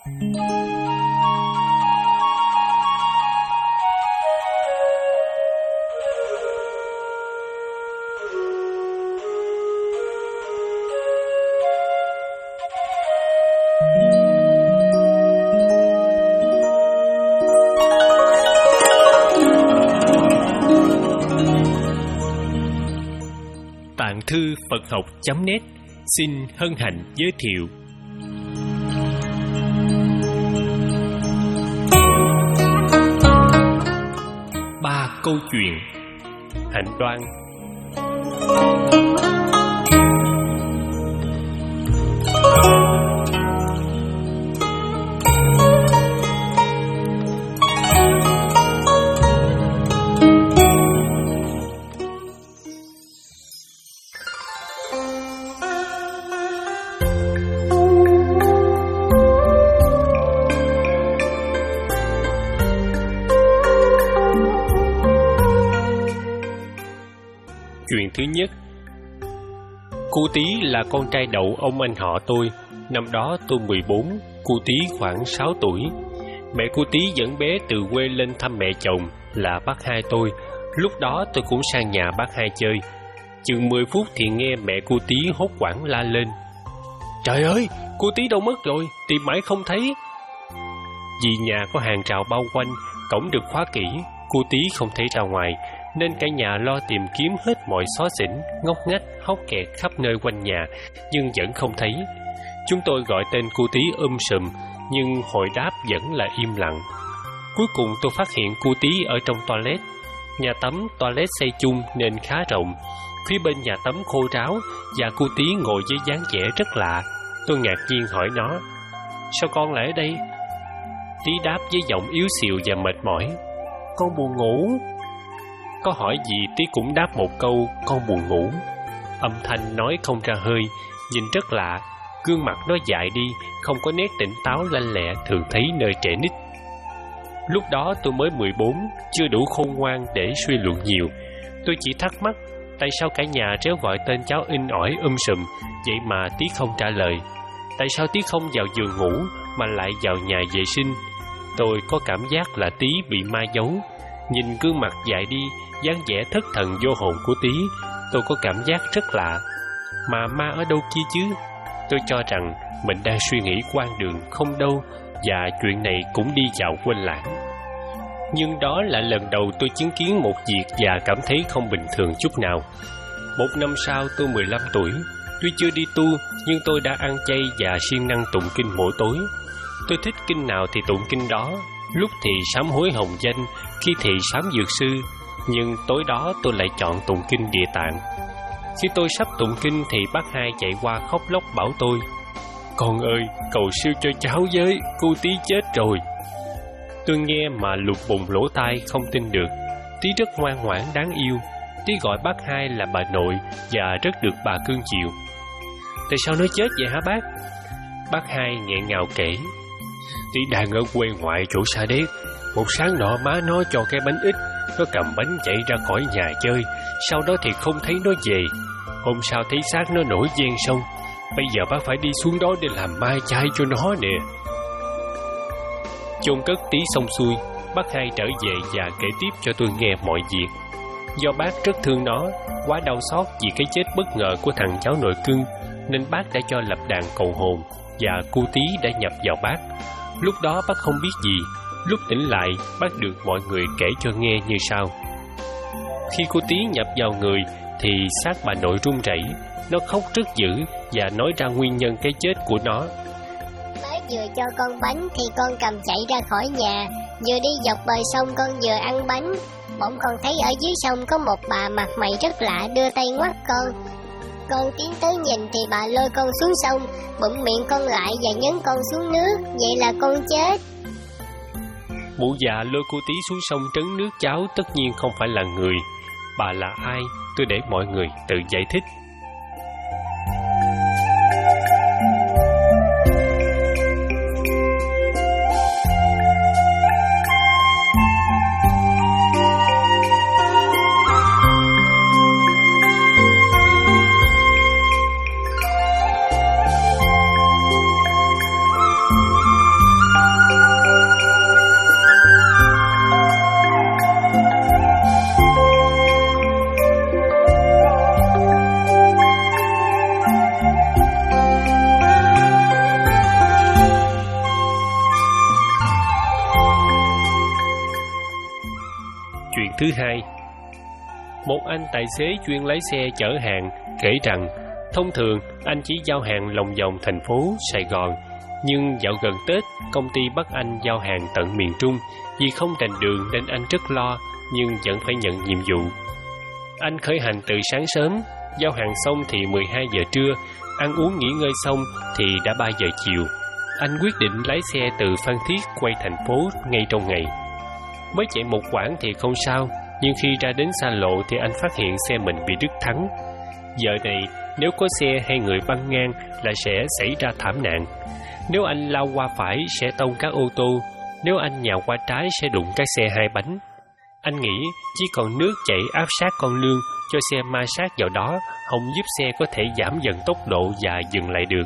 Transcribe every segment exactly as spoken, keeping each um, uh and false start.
Tạng thư Phật học chấm net xin hân hạnh giới thiệu ba câu chuyện hạnh đoan. Chuyện thứ nhất. Cô Tí là con trai đậu ông anh họ tôi. Năm đó tôi mười bốn, cô Tí khoảng sáu tuổi. Mẹ cô Tí dẫn bé từ quê lên thăm mẹ chồng là bác hai tôi. Lúc đó tôi cũng sang nhà bác hai chơi. Chừng mười phút thì nghe mẹ cô Tí hốt hoảng la lên: "Trời ơi, cô Tí đâu mất rồi, tìm mãi không thấy." Vì nhà có hàng rào bao quanh, cổng được khóa kỹ, cô Tí không thể ra ngoài, nên cả nhà lo tìm kiếm hết mọi xó xỉnh, ngóc ngách, hóc kẹt khắp nơi quanh nhà, nhưng vẫn không thấy. Chúng tôi gọi tên cô Tí um sùm, nhưng hồi đáp vẫn là im lặng. Cuối cùng tôi phát hiện cô Tí ở trong toilet. Nhà tắm toilet xây chung nên khá rộng. Phía bên nhà tắm khô ráo và cô Tí ngồi với dáng vẻ rất lạ. Tôi ngạc nhiên hỏi nó: "Sao con lại ở đây?" Tí đáp với giọng yếu xìu và mệt mỏi: "Con buồn ngủ." Có hỏi gì Tí cũng đáp một câu: "Con buồn ngủ." Âm thanh nói không ra hơi, nhìn rất lạ. Gương mặt nó dại đi, không có nét tỉnh táo lanh lẹ thường thấy nơi trẻ nít. Lúc đó tôi mới mười bốn, chưa đủ khôn ngoan để suy luận nhiều. Tôi chỉ thắc mắc tại sao cả nhà réo gọi tên cháu in ỏi um sùm, vậy mà Tí không trả lời. Tại sao Tí không vào giường ngủ mà lại vào nhà vệ sinh? Tôi có cảm giác là Tí bị ma giấu. Nhìn gương mặt dại đi, dáng vẻ thất thần vô hồn của Tí, tôi có cảm giác rất lạ. Mà ma ở đâu kia chứ? Tôi cho rằng mình đang suy nghĩ quan đường không đâu, và chuyện này cũng đi vào quên lãng. Nhưng đó là lần đầu tôi chứng kiến một việc và cảm thấy không bình thường chút nào. Một năm sau tôi mười lăm tuổi. Tuy chưa đi tu, nhưng tôi đã ăn chay và siêng năng tụng kinh mỗi tối. Tôi thích kinh nào thì tụng kinh đó. Lúc thì sám hối hồng danh, khi thì sám dược sư, nhưng tối đó tôi lại chọn tụng kinh Địa Tạng. Khi tôi sắp tụng kinh thì bác hai chạy qua khóc lóc bảo tôi: "Con ơi, cầu siêu cho cháu với, cô Tí chết rồi." Tôi nghe mà lục bùng lỗ tai không tin được. Tí rất ngoan ngoãn đáng yêu. Tí gọi bác hai là bà nội và rất được bà cưng chiều. "Tại sao nó chết vậy hả bác?" Bác hai nghẹn ngào kể: "Tí đang ở quê ngoại chỗ Sa Đéc. Một sáng nọ má nó cho cái bánh ít, nó cầm bánh chạy ra khỏi nhà chơi. Sau đó thì không thấy nó về. Hôm sau thấy xác nó nổi ven sông. Bây giờ bác phải đi xuống đó để làm mai chay cho nó nè." Chôn cất Tí xong xuôi, bác hai trở về và kể tiếp cho tôi nghe mọi việc. Do bác rất thương nó, quá đau xót vì cái chết bất ngờ của thằng cháu nội cưng, nên bác đã cho lập đàn cầu hồn, và cô Tí đã nhập vào bác. Lúc đó bác không biết gì. Lúc tỉnh lại, bác được mọi người kể cho nghe như sau. Khi cô Tí nhập vào người thì xác bà nội run rẩy. Nó khóc rất dữ và nói ra nguyên nhân cái chết của nó. "Mới vừa cho con bánh thì con cầm chạy ra khỏi nhà. Vừa đi dọc bờ sông con vừa ăn bánh. Bỗng con thấy ở dưới sông có một bà mặt mày rất lạ đưa tay ngoắt con. Con tiến tới nhìn thì bà lôi con xuống sông, bụm miệng con lại và nhấn con xuống nước. Vậy là con chết." Mụ già lôi cô Tí xuống sông trấn nước cháo tất nhiên không phải là người. Bà là ai? Tôi để mọi người tự giải thích. thứ hai. Một anh tài xế chuyên lái xe chở hàng kể rằng thông thường anh chỉ giao hàng lòng vòng thành phố Sài Gòn, nhưng dạo gần Tết công ty bắt anh giao hàng tận miền Trung. Vì không rành đường nên anh rất lo, nhưng vẫn phải nhận nhiệm vụ. Anh khởi hành từ sáng sớm, giao hàng xong thì mười hai giờ trưa, ăn uống nghỉ ngơi xong thì đã ba giờ chiều. Anh quyết định lái xe từ Phan Thiết quay thành phố ngay trong ngày. Mới chạy một quãng thì không sao, nhưng khi ra đến xa lộ thì anh phát hiện xe mình bị đứt thắng. Giờ này nếu có xe hay người băng ngang là sẽ xảy ra thảm nạn. Nếu anh lao qua phải sẽ tông các ô tô, nếu anh nhào qua trái sẽ đụng các xe hai bánh. Anh nghĩ chỉ còn nước chảy áp sát con lương cho xe ma sát vào đó, không giúp xe có thể giảm dần tốc độ và dừng lại được.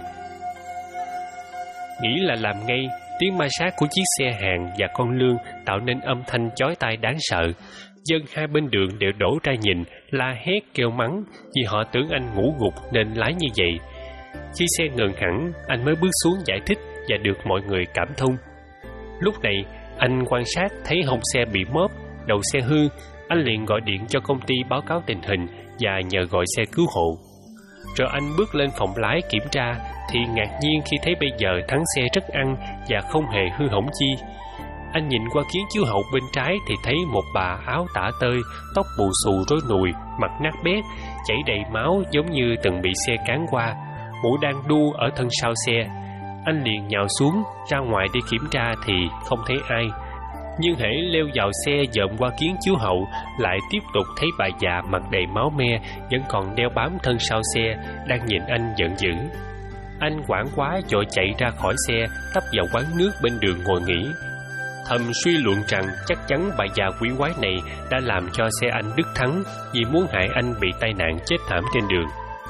Nghĩ là làm ngay, tiếng ma sát của chiếc xe hàng và con lương tạo nên âm thanh chói tai đáng sợ. Dân hai bên đường đều đổ ra nhìn, la hét kêu mắng vì họ tưởng anh ngủ gục nên lái như vậy. Khi xe ngừng hẳn, anh mới bước xuống giải thích và được mọi người cảm thông. Lúc này, anh quan sát thấy hông xe bị móp, đầu xe hư. Anh liền gọi điện cho công ty báo cáo tình hình và nhờ gọi xe cứu hộ. Rồi anh bước lên phòng lái kiểm tra thì ngạc nhiên khi thấy bây giờ thắng xe rất ăn và không hề hư hỏng chi. Anh nhìn qua kiến chiếu hậu bên trái thì thấy một bà áo tả tơi, tóc bù xù rối nùi, mặt nát bét, chảy đầy máu giống như từng bị xe cán qua. Mũ đang đu ở thân sau xe. Anh liền nhào xuống ra ngoài đi kiểm tra thì không thấy ai. Nhưng hễ leo vào xe dòm qua kiến chiếu hậu, lại tiếp tục thấy bà già mặt đầy máu me vẫn còn đeo bám thân sau xe, đang nhìn anh giận dữ. Anh hoảng quá vội chạy ra khỏi xe, tấp vào quán nước bên đường ngồi nghỉ. Thầm suy luận rằng chắc chắn bà già quỷ quái này đã làm cho xe anh đứt thắng vì muốn hại anh bị tai nạn chết thảm trên đường.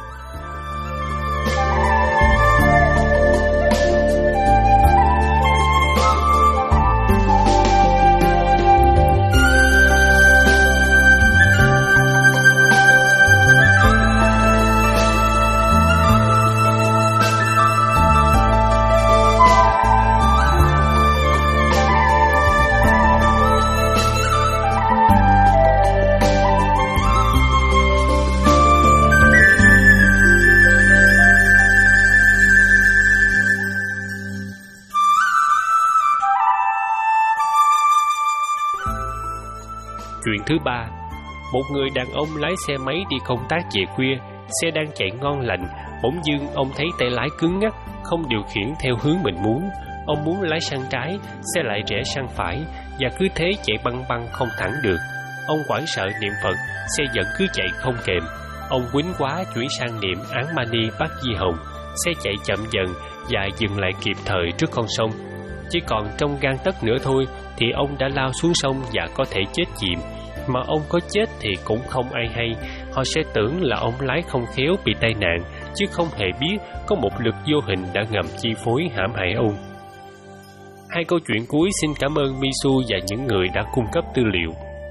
Chuyện thứ ba, một người đàn ông lái xe máy đi công tác về khuya, xe đang chạy ngon lành, bỗng dưng ông thấy tay lái cứng ngắc, không điều khiển theo hướng mình muốn. Ông muốn lái sang trái, xe lại rẽ sang phải, và cứ thế chạy băng băng không thẳng được. Ông hoảng sợ niệm Phật, xe vẫn cứ chạy không kềm. Ông quýnh quá chuyển sang niệm Án Mani Bát Di Hồng, xe chạy chậm dần và dừng lại kịp thời trước con sông. Chỉ còn trong gang tấc nữa thôi thì ông đã lao xuống sông và có thể chết chìm. Mà ông có chết thì cũng không ai hay. Họ sẽ tưởng là ông lái không khéo bị tai nạn, chứ không hề biết có một lực vô hình đã ngầm chi phối hãm hại ông. Hai câu chuyện cuối xin cảm ơn Misu và những người đã cung cấp tư liệu.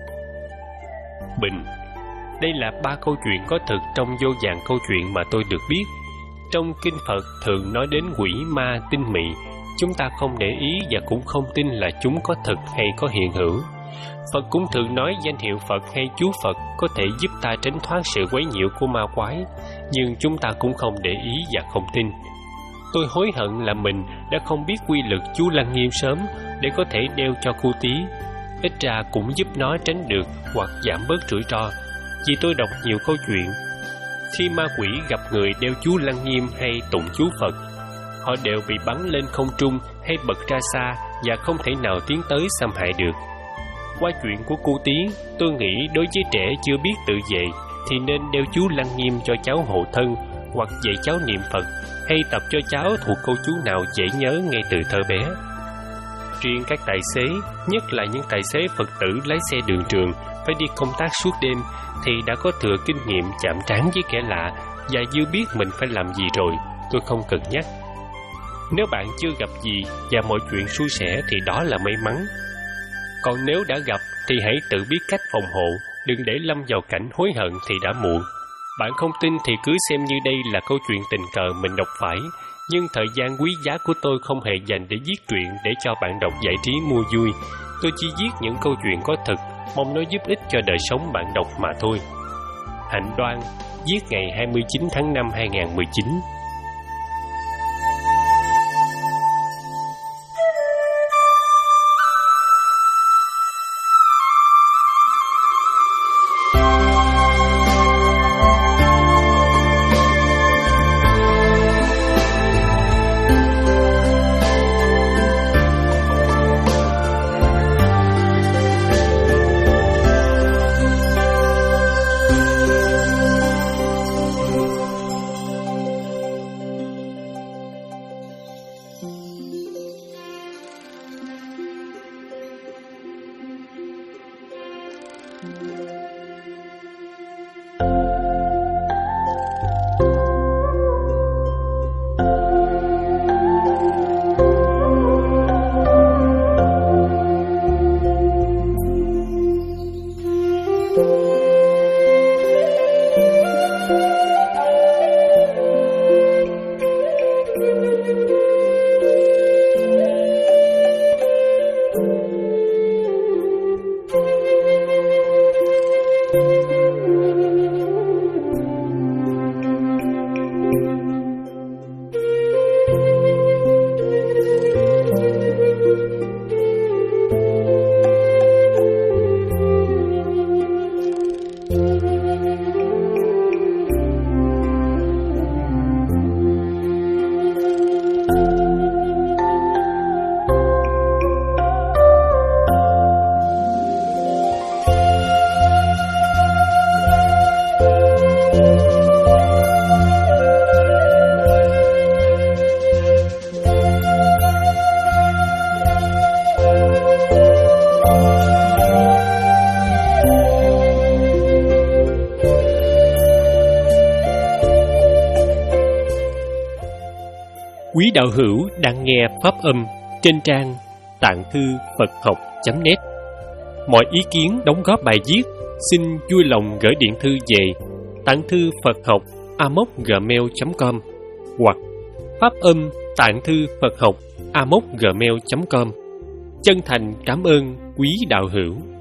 Bình. Đây là ba câu chuyện có thực trong vô vàn câu chuyện mà tôi được biết. Trong kinh Phật thường nói đến quỷ ma tinh mị. Chúng ta không để ý và cũng không tin là chúng có thực hay có hiện hữu. Phật cũng thường nói danh hiệu Phật hay Chú Phật có thể giúp ta tránh thoát sự quấy nhiễu của ma quái, nhưng chúng ta cũng không để ý và không tin. Tôi hối hận là mình đã không biết quy lực chú Lăng Nghiêm sớm để có thể đeo cho cô Tí. Ít ra cũng giúp nó tránh được hoặc giảm bớt rủi ro. Vì tôi đọc nhiều câu chuyện, khi ma quỷ gặp người đeo chú Lăng Nghiêm hay tụng chú Phật, họ đều bị bắn lên không trung hay bật ra xa và không thể nào tiến tới xâm hại được. Qua chuyện của cô Tí, tôi nghĩ đối với trẻ chưa biết tự vệ thì nên đeo chú Lăng Nghiêm cho cháu hộ thân, hoặc dạy cháu niệm Phật, hay tập cho cháu thuộc câu chú nào dễ nhớ ngay từ thơ bé. Riêng các tài xế, nhất là những tài xế Phật tử lái xe đường trường phải đi công tác suốt đêm, thì đã có thừa kinh nghiệm chạm trán với kẻ lạ và dư biết mình phải làm gì rồi. Tôi không cần nhắc. Nếu bạn chưa gặp gì và mọi chuyện suôn sẻ thì đó là may mắn. Còn nếu đã gặp thì hãy tự biết cách phòng hộ, đừng để lâm vào cảnh hối hận thì đã muộn. Bạn không tin thì cứ xem như đây là câu chuyện tình cờ mình đọc phải, nhưng thời gian quý giá của tôi không hề dành để viết truyện để cho bạn đọc giải trí mua vui. Tôi chỉ viết những câu chuyện có thực mong nó giúp ích cho đời sống bạn đọc mà thôi. Hạnh Đoan, viết ngày hai mươi chín tháng năm hai nghìn không trăm mười chín. Quý đạo hữu đang nghe pháp âm trên trang tạng thư Phật học chấm net. Mọi ý kiến đóng góp bài viết xin vui lòng gửi điện thư về tạng thư Phật học a m o c gmail chấm com hoặc pháp âm tạng thư Phật học a m o c gmail chấm com. Chân thành cảm ơn quý đạo hữu.